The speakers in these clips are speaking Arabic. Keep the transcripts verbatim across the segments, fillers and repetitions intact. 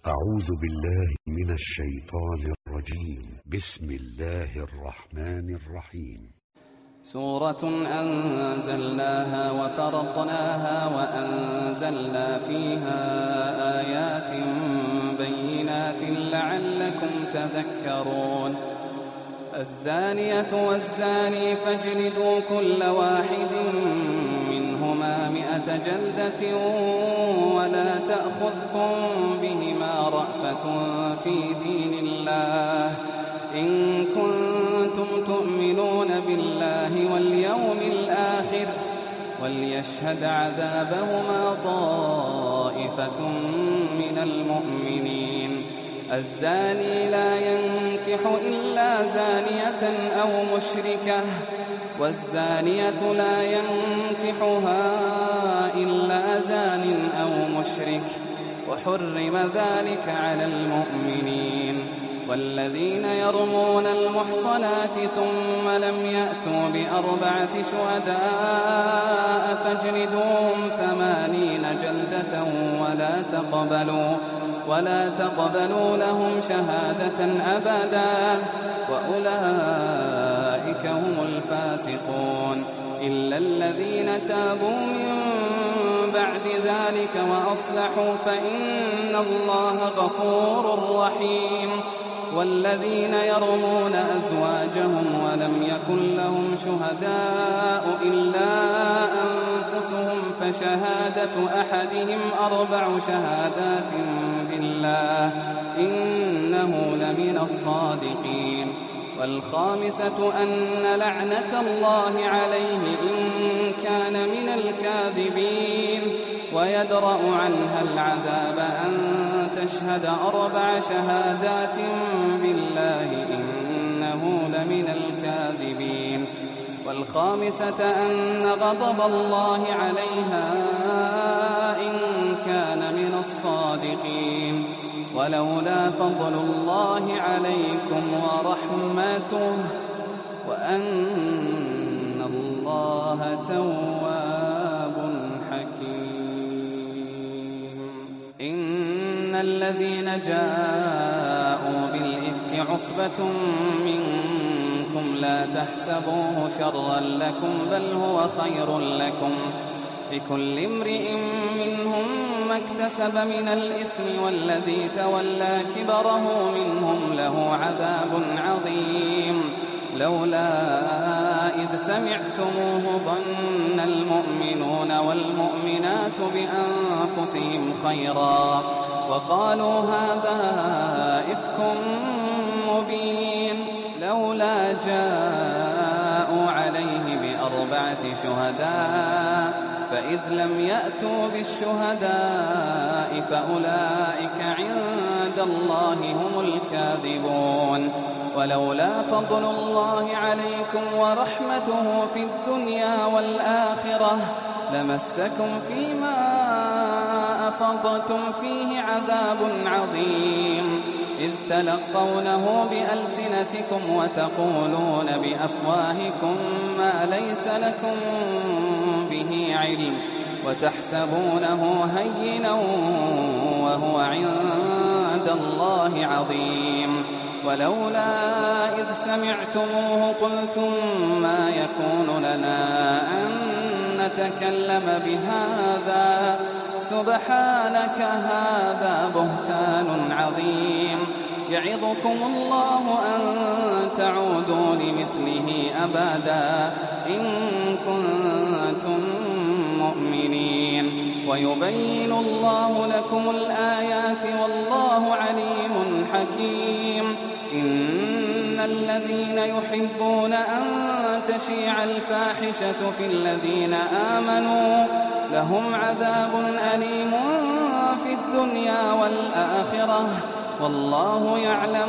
أعوذ بالله من الشيطان الرجيم. بسم الله الرحمن الرحيم. سورة أنزلناها وفرضناها وأنزلنا فيها آيات بينات لعلكم تذكرون. الزانية والزاني فاجلدوا كل واحد منهما مئة جلدة ولا تأخذكم بهما رأفة في دين الله إن كنتم تؤمنون بالله واليوم الآخر وليشهد عذابهما طائفة من المؤمنين. الزاني لا ينكح إلا زانية أو مشركة والزانية لا ينكحها إلا زان أو مشرك وحرم ذلك على المؤمنين. والذين يرمون المحصنات ثم لم يأتوا بأربعة شهداء فاجلدوهم ثمانين جلدة ولا تقبلوا ولا تقبلوا لهم شهادة أبدا وأولئك هم الفاسقون إلا الذين تابوا من بعد ذلك وأصلحوا فإن الله غفور رحيم. والذين يرمون أزواجهم ولم يكن لهم شهداء إلا أنفسهم فشهادة أحدهم أربع شهادات بالله إنه لمن الصادقين. والخامسة أن لعنة الله عليه إن كان من الكاذبين ويدرأ عنها العذاب أن تشهد أربع شهادات بالله إنه لمن الكاذبين. والخامسة أن غضب الله عليها إن كان من الصادقين. ولولا فضل الله عليكم ورحمته وأن الله تواب حكيم. إن الذين جاءوا بالإفك عصبة منكم لا تحسبوه شرا لكم بل هو خير لكم لكل امرئ منهم ما اكتسب من الإثم والذي تولى كبره منهم له عذاب عظيم. لولا إذ سمعتموه ظن المؤمنون والمؤمنات بأنفسهم خيرا وقالوا هذا إفك مبين. لولا جاءوا عليه بأربعة شهداء فإذ لم يأتوا بالشهداء فأولئك عند الله هم الكاذبون. ولولا فضل الله عليكم ورحمته في الدنيا والآخرة لمسكم فيما أفضتم فيه عذاب عظيم إذ تلقونه بألسنتكم وتقولون بأفواهكم ما ليس لكم به علم وتحسبونه هينا وهو عند الله عظيم. ولولا إذ سمعتموه قلتم ما يكون لنا أن نتكلم بهذا سبحانك هذا بهتان عظيم. يعظكم الله أن تعودوا لمثله أبدا إن كنتم مؤمنين. ويبين الله لكم الآيات والله عليم حكيم. إن الذين يحبون أن تشيع الفاحشة في الذين آمنوا لهم عذاب أليم في الدنيا والآخرة والله يعلم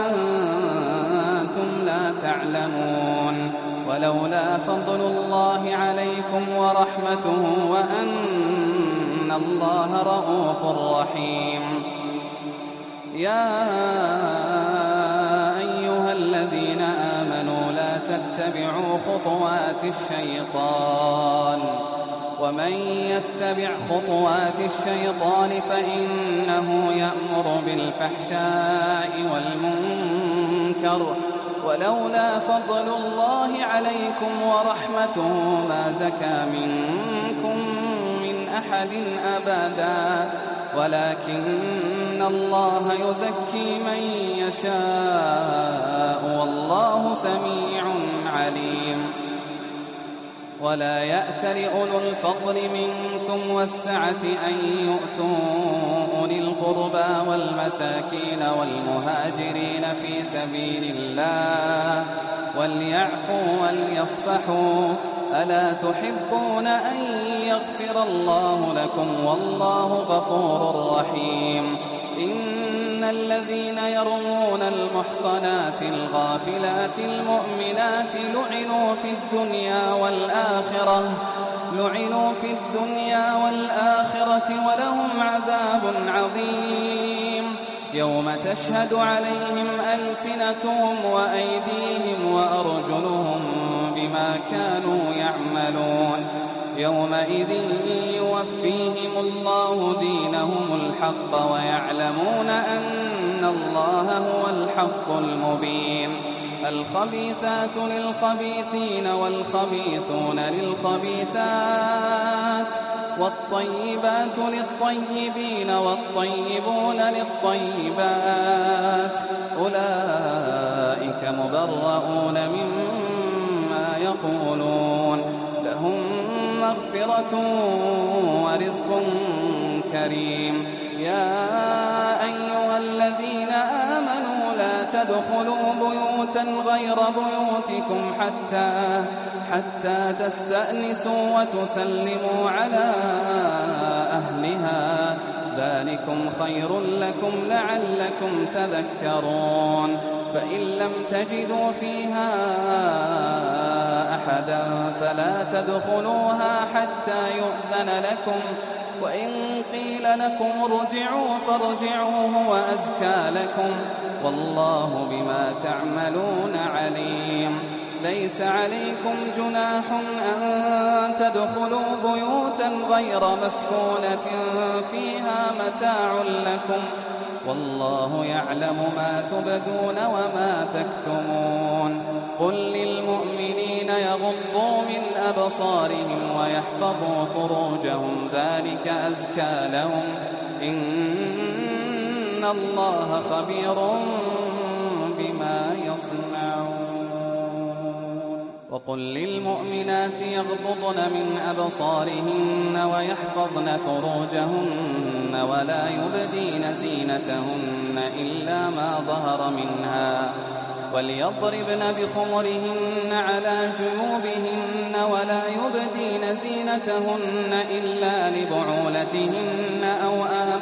وأنتم لا تعلمون. ولولا فضل الله عليكم ورحمته وأن الله رؤوف رحيم. يا أيها الذين آمنوا لا تتبعوا خطوات الشيطان ومن يتبع خطوات الشيطان فإنه يأمر بالفحشاء والمنكر ولولا فضل الله عليكم ورحمته ما زكى منكم من أحد أبدا ولكن الله يزكي من يشاء والله سميع عليم. ولا يأتل أولو الفضل منكم والسعة أن يؤتوا أولي القربى والمساكين والمهاجرين في سبيل الله وليعفوا وليصفحوا ألا تحبون أن يغفر الله لكم والله غفور رحيم. إن الذين يرمون المحصنات الغافلات المؤمنات لعنوا في الدنيا والآخرة لعنوا في الدنيا والآخرة ولهم عذاب عظيم يوم تشهد عليهم ألسنتهم وأيديهم وأرجلهم بما كانوا يعملون يومئذ يوفيهم الله دينهم الحق ويعلمون أن الله هو الحق المبين. الخبيثات للخبيثين والخبيثون للخبيثات والطيبات للطيبين والطيبون للطيبات أولئك مبرؤون مما يقولون لهم مغفرة ورزق كريم. يا أيها الذين آمنوا لا تدخلوا بيوتا غير بيوتكم حتى حتى تستأنسوا وتسلموا على أهلها ذلكم خير لكم لعلكم تذكرون. فإن لم تجدوا فيها أحدا فلا تدخلوها حتى يؤذن لكم وإن قيل لكم ارجعوا فارجعوا هو أزكى لكم والله بما تعملون عليم. ليس عليكم جناح أن تدخلوا بيوتا غير مسكونة فيها متاع لكم والله يعلم ما تبدون وما تكتمون. قل للمؤمنين يغضوا من أبصارهم ويحفظوا فروجهم ذلك أزكى لهم إن الله خبير بما يصنعون. وقل للمؤمنات يغضضن من أبصارهن ويحفظن فروجهن ولا يبدين زينتهن إلا ما ظهر منها وليضربن بخمرهن على جيوبهن ولا يبدين زينتهن إلا لبعولتهن أو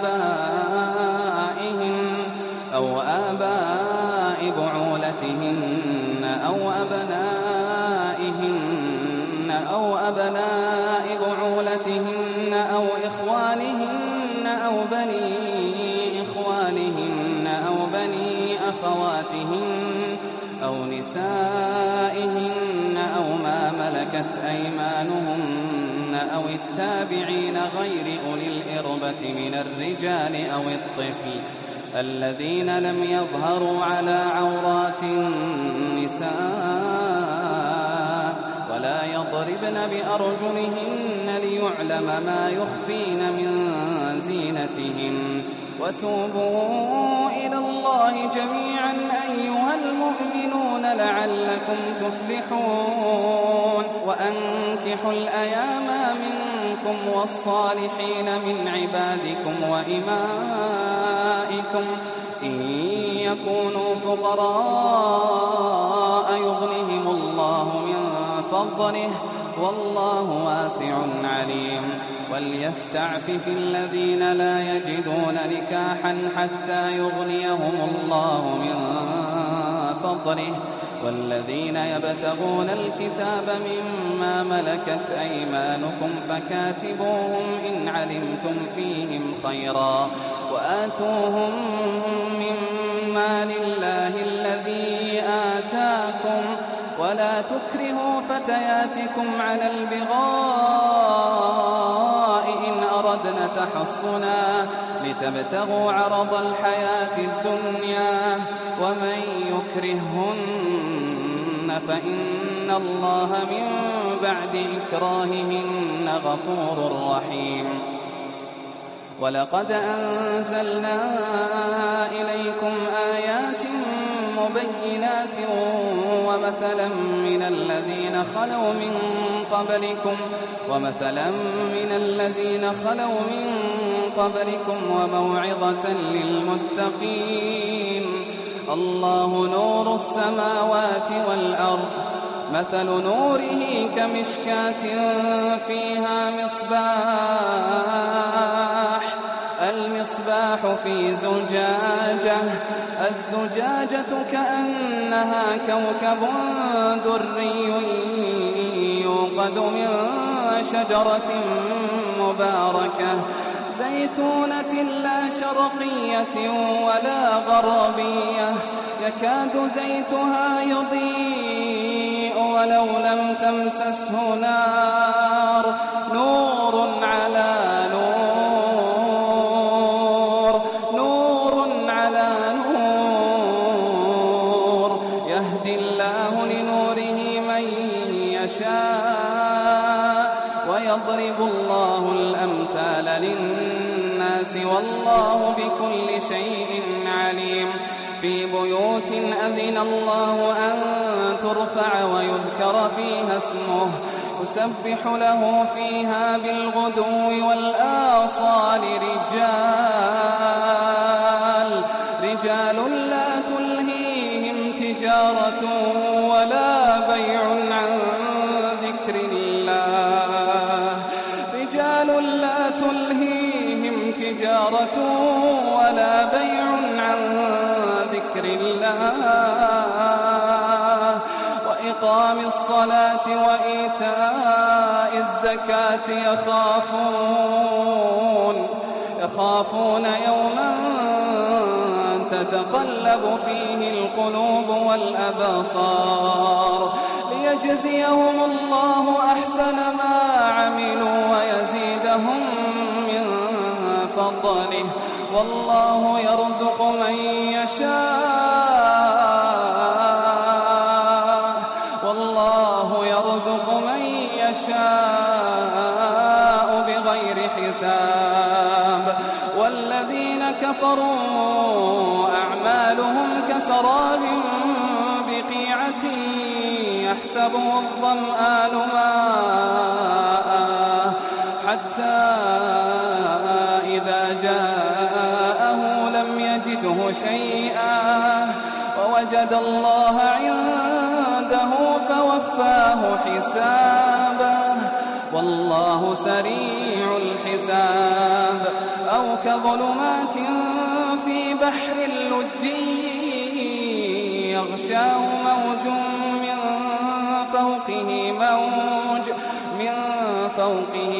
آبائهن أو آباء بعولتهن أو أبنائهن أو أبناء بعولتهن أو إخوانهن أو بني إخوانهن أو بني أخواتهن أو نسائهن أو ما ملكت أيمانهن أو التابعين غير أولي الإربة من الرجال أو الطفل الذين لم يظهروا على عورات النساء ولا يضربن بأرجلهن ليعلم ما يخفين من زينتهن وتوبوا إلى الله جميعا أيها المؤمنون لعلكم تفلحون. وأنكحوا الأيام منكم والصالحين من عبادكم وإمائكم إن يكونوا فقراء يغنهم الله من فضله والله واسع عليم. وليستعفف الذين لا يجدون نكاحا حتى يغنيهم الله من فضله والذين يبتغون الكتاب مما ملكت أيمانكم فكاتبوهم إن علمتم فيهم خيرا وآتوهم مما لله الذي آتاكم ولا تكرهوا فتياتكم على البغاء وتحصنا لتبتغوا عرض الحياة الدنيا ومن يكرههن فإن الله من بعد إكراههن غفور رحيم. ولقد أنزلنا إليكم آيات مبينات ومثلا من الذين خلوا من قبلكم ومثلا من الذين خلوا من قبلكم وموعظة للمتقين. الله نور السماوات والأرض مثل نوره كمشكاة فيها مصباح المصباح في زجاجة الزجاجة كأنها كوكب دري يوقد من شجرة مباركة زيتونة لا شرقية ولا غربية يكاد زيتها يضيء ولو لم تمسسه نار نور على نور نور على نور يهدي الله لنوره من يشاء ويضرب الله الأمثال للناس والله بكل شيء عليم. في بيوت أذن الله أن ترفع ويذكر فيها اسمه يسبح له فيها بالغدو والآصال رجال رجال لا تلهيهم تجارة ولا بيع عن ذكر الله رجال لا تلهيهم تجارة ولا بيع عن ذكر الله وإقام الصلاة وإيتاء الزكاة يخافون يخافون يوما تتقلب فيه القلوب والأبصار ليجزيهم الله أحسن ما عملوا ويزيدهم من فضله والله يرزق من يشاء والله يرزق من يشاء بغير حساب. والذين كفروا أعمالهم كسراب بقيعة يحسبه الظمآن ماء حتى إذا جاءه لم يجده شيئا ووجد الله عنده فوفاه حسابه والله سريع الحساب. أو كظلمات في بحر اللجي يغشاه موج من فوقه موج من فوقه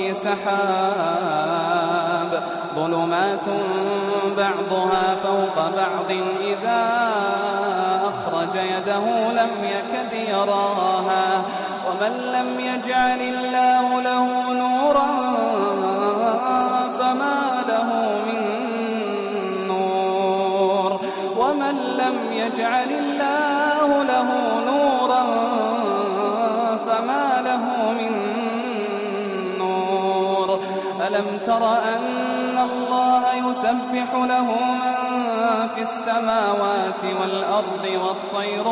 سحاب ظلمات بعضها فوق بعض إذا أخرج يده لم يكد يراها ومن لم يجعل الله له نورا فما له من نور ومن لم يجعل الله له نورا فما له من نور. ألم تر أن الله يسبح له من في السماوات والأرض والطير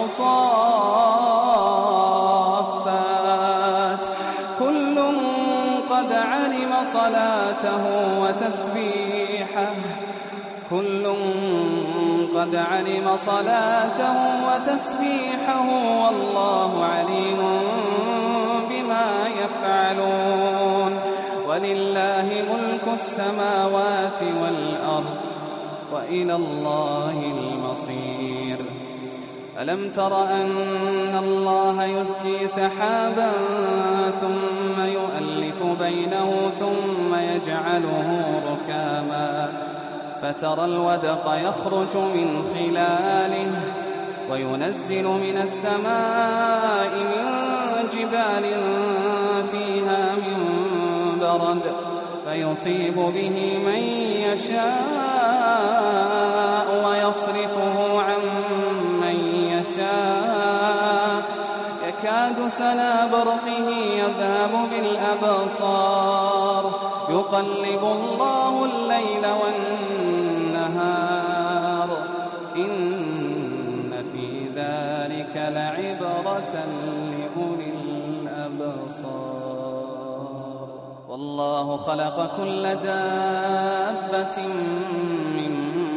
صافات كل قد علم صلاته وتسبيحه كل قد علم صلاته وتسبيحه والله عليم بما يفعلون. ولله ملك السماوات والأرض وإلى الله المصير. ألم تر أن الله يزجي سحابا ثم يؤلف بينه ثم يجعله ركاما فترى الودق يخرج من خلاله وينزل من السماء من جبال فيها من برد فيصيب به من يشاء ويصرفه عن من يشاء يكاد سنا برقه يذهب بالأبصار يقلب الله الليل والنهار إن في ذلك لعبرة لأولي الأبصار والله خلق كل دابة من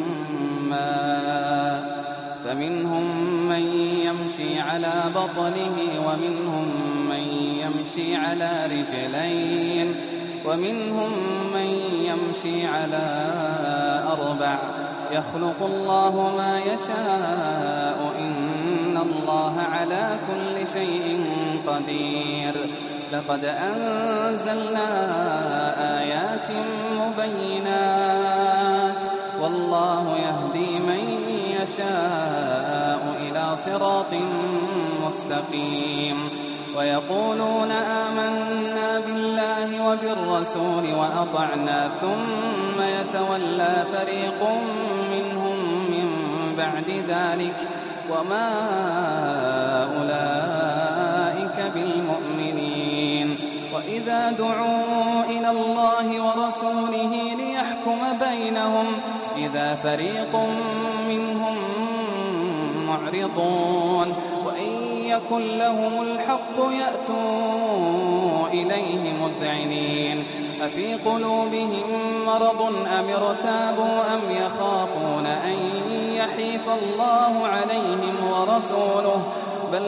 ماء فمنهم من يمشي على بطنه ومنهم من يمشي على رجلين ومنهم من يمشي على أربع يخلق الله ما يشاء إن الله على كل شيء قدير لقد أنزلنا آيات مبينات والله يهدي من يشاء إلى صراط مستقيم ويقولون آمنا بالله وبالرسول وأطعنا ثم يتولى فريق منهم من بعد ذلك وما أولئك بالمؤمنين وإذا دعوا إلى الله ورسوله ليحكم بينهم إذا فريق منهم معرضون وإن يكن لهم الحق يأتوا إليه مذعنين أفي قلوبهم مرض أم ارتابوا أم يخافون أن يحيف الله عليهم ورسوله بل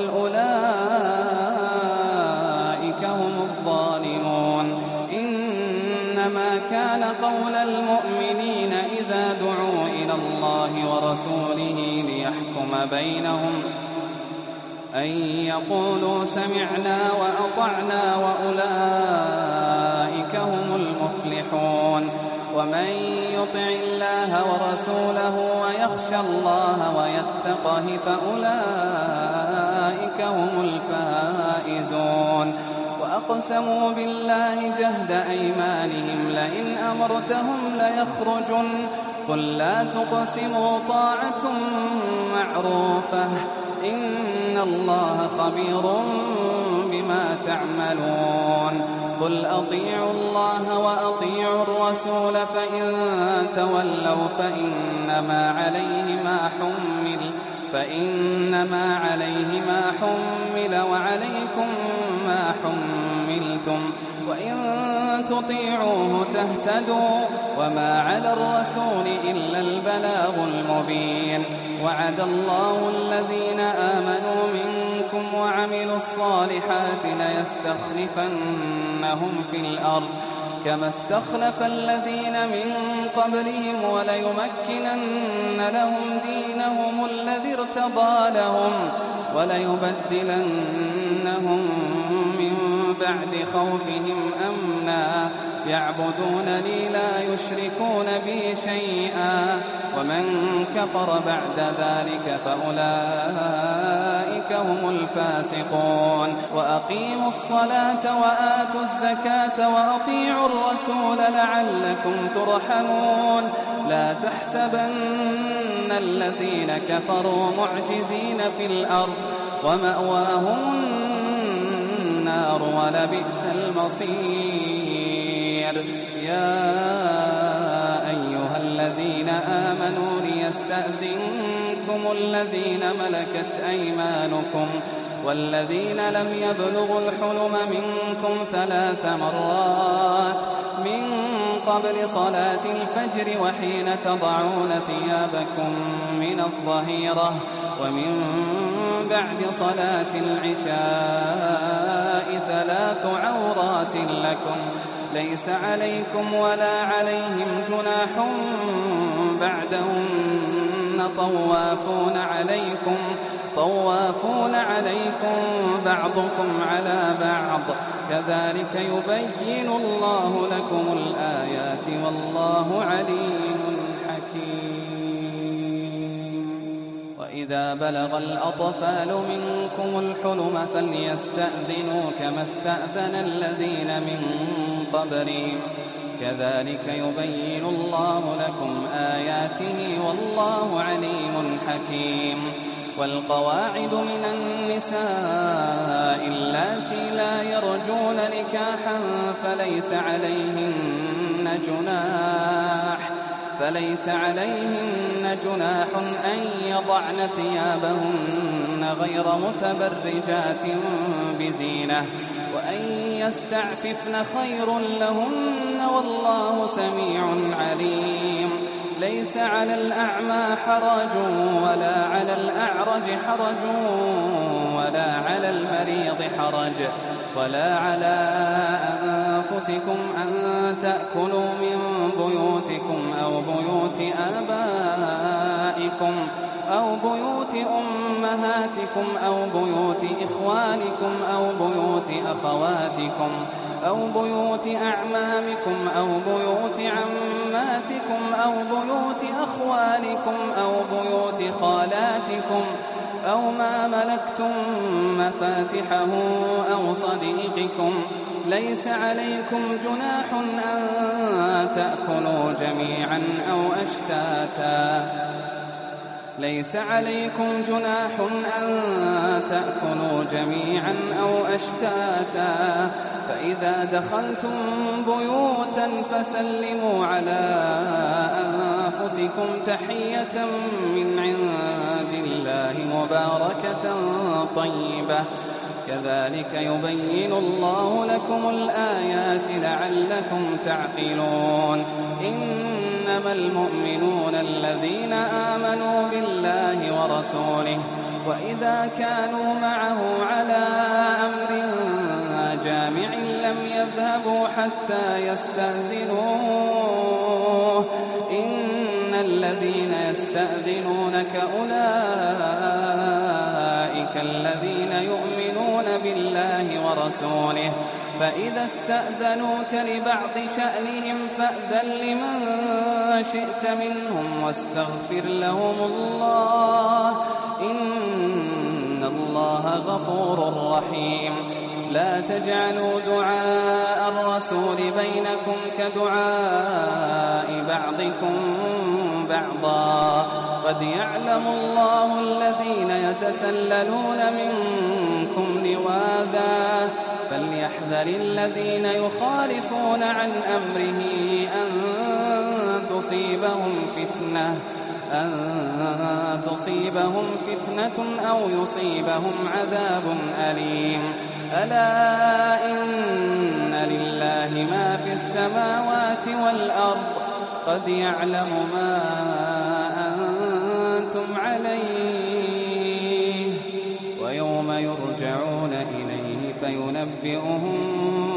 أولئك هم الظالمون إنما كان قول المؤمنين إذا دعوا إلى الله ورسوله ليحكم بينهم أن يقولوا سمعنا وأطعنا وأولئك هم المفلحون ومن يطع الله ورسوله ويخشى الله ويتقه فأولئك هم الفائزون وأقسموا بالله جهد أيمانهم لئن أمرتهم ليخرجن قل لا تقسموا طاعة معروفة إن الله خبير بما تعملون قل أطيعوا الله وأطيعوا الرسول فإن تولوا فإنما عليه ما حمل فإنما عليه ما حمل وعليكم ما حملتم وإن تطيعوه تهتدوا وما على الرسول إلا البلاغ المبين وعد الله الذين آمنوا منكم وعملوا الصالحات ليستخلفنهم في الأرض كما استخلف الذين من قبلهم وليمكنن لهم دينهم الذي ارتضى لهم وليبدلنهم من بعد خوفهم أمنا يعبدونني لا يشركون بي شيئا ومن كفر بعد ذلك فأولئك هم الفاسقون وأقيموا الصلاة وآتوا الزكاة وأطيعوا الرسول لعلكم ترحمون لا تحسبن الذين كفروا معجزين في الأرض ومأواهم النار ولبئس المصير يا أيها الذين آمنوا ليستأذنكم الذين ملكت أيمانكم والذين لم يبلغوا الحلم منكم ثلاث مرات من قبل صلاة الفجر وحين تضعون ثيابكم من الظهيرة ومن بعد صلاة العشاء ثلاث عورات لكم ليس عليكم ولا عليهم جناح بعدهن طوافون عليكم طوافون عليكم بعضكم على بعض كذلك يبين الله لكم الآيات والله عليم حكيم وإذا بلغ الأطفال منكم الحلم فليستأذنوا كما استأذن الذين من قبلهم كذلك يبين الله لكم آياته والله عليم حكيم. والقواعد من النساء اللاتي لا يرجون نكاحا فليس عليهن جناح فليس عليهن جناح أن يضعن ثيابهن غير متبرجات بزينة وأن يستعففن خير لهن والله سميع عليم. ليس على الأعمى حرج ولا على الأعرج حرج ولا على المريض حرج ولا على أنفسكم أن تأكلوا من بيوتكم أو بيوت آبائكم أو بيوت أمهاتكم أو بيوت إخوانكم أو بيوت أخواتكم أو بيوت أعمامكم أو بيوت عماتكم أو بيوت أخوالكم أو بيوت خالاتكم أو ما ملكتم مفاتحه أو صديقكم. ليس عليكم جناح أن تأكلوا جميعا أو أشتاتا ليس عليكم جناح أن تأكلوا جميعا أو أشتاتا فإذا دخلتم بيوتا فسلموا على أنفسكم تحية من عند الله مباركة طيبة كذلك يبين الله لكم الآيات لعلكم تعقلون. إنما المؤمنون الذين آمنوا بالله ورسوله وإذا كانوا معه على أمر جامع لم يذهبوا حتى يستأذنوه إن الذين يستأذنونك أولئك الذين يؤمنون بالله ورسوله فإذا استأذنوك لبعض شأنهم فأذن لمن شئت منهم واستغفر لهم الله إن الله غفور رحيم. لا تجعلوا دعاء الرسول بينكم كدعاء بعضكم بعضا قد يعلم الله الذين يتسللون منكم لواذا فليحذر الذين يخالفون عن أمره أن تصيبهم فتنة أن تصيبهم فتنة أو يصيبهم عذاب أليم. ألا إن لله ما في السماوات والأرض قد يعلم ما أنتم عليه ويوم يرجعون إليه فينبئهم